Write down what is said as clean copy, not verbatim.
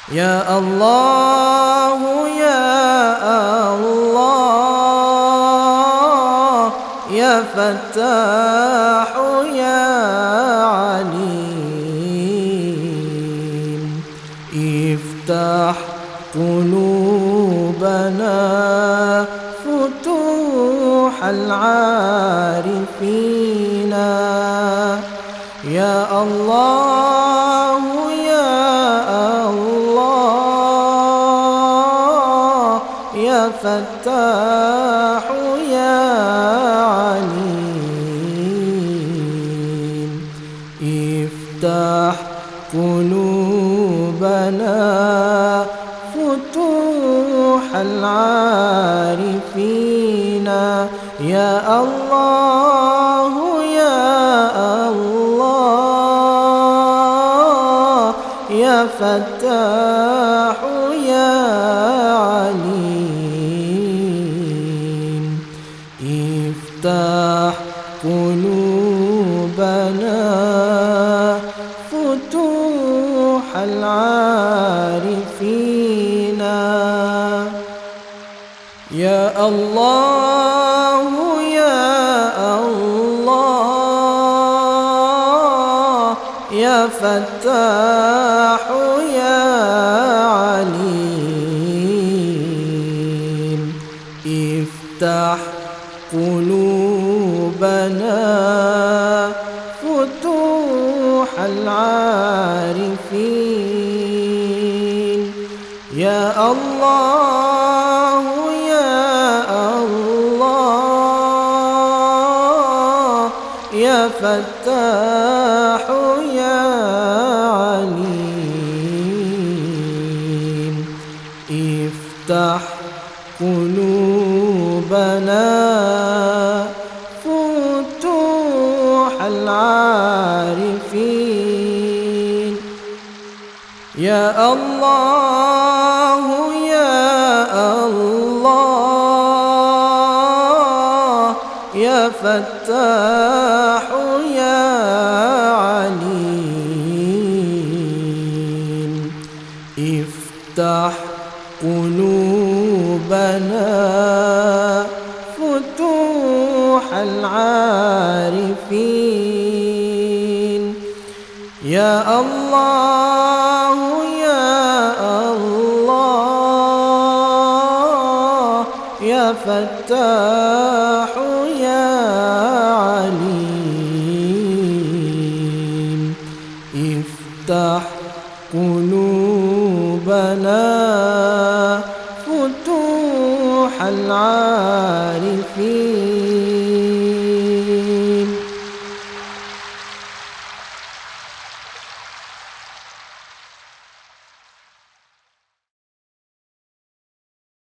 يا الله يا الله يا فتاح يا عليم، افتح قلوبنا فتوح العارفين. يا الله يا الله يا فتاح يا عليم، افتح قلوبنا فتوح العارفين. يا الله يا الله يا فتاح يا عليم، افتح قلوبنا فتوح العارفين. يا الله يا الله يا فتاح يا عليم، افتح قلوبنا فتوح العارفين. يا الله يا الله يا فتاح يا عليم، افتح قلوبنا فتوح العارفين. يا الله يا الله يا فتاح يا عليم، افتح قلوبنا فتوح العارفين. يا الله يا الله يا فتاح يا عليم، افتح قلوبنا فتوح العارفين.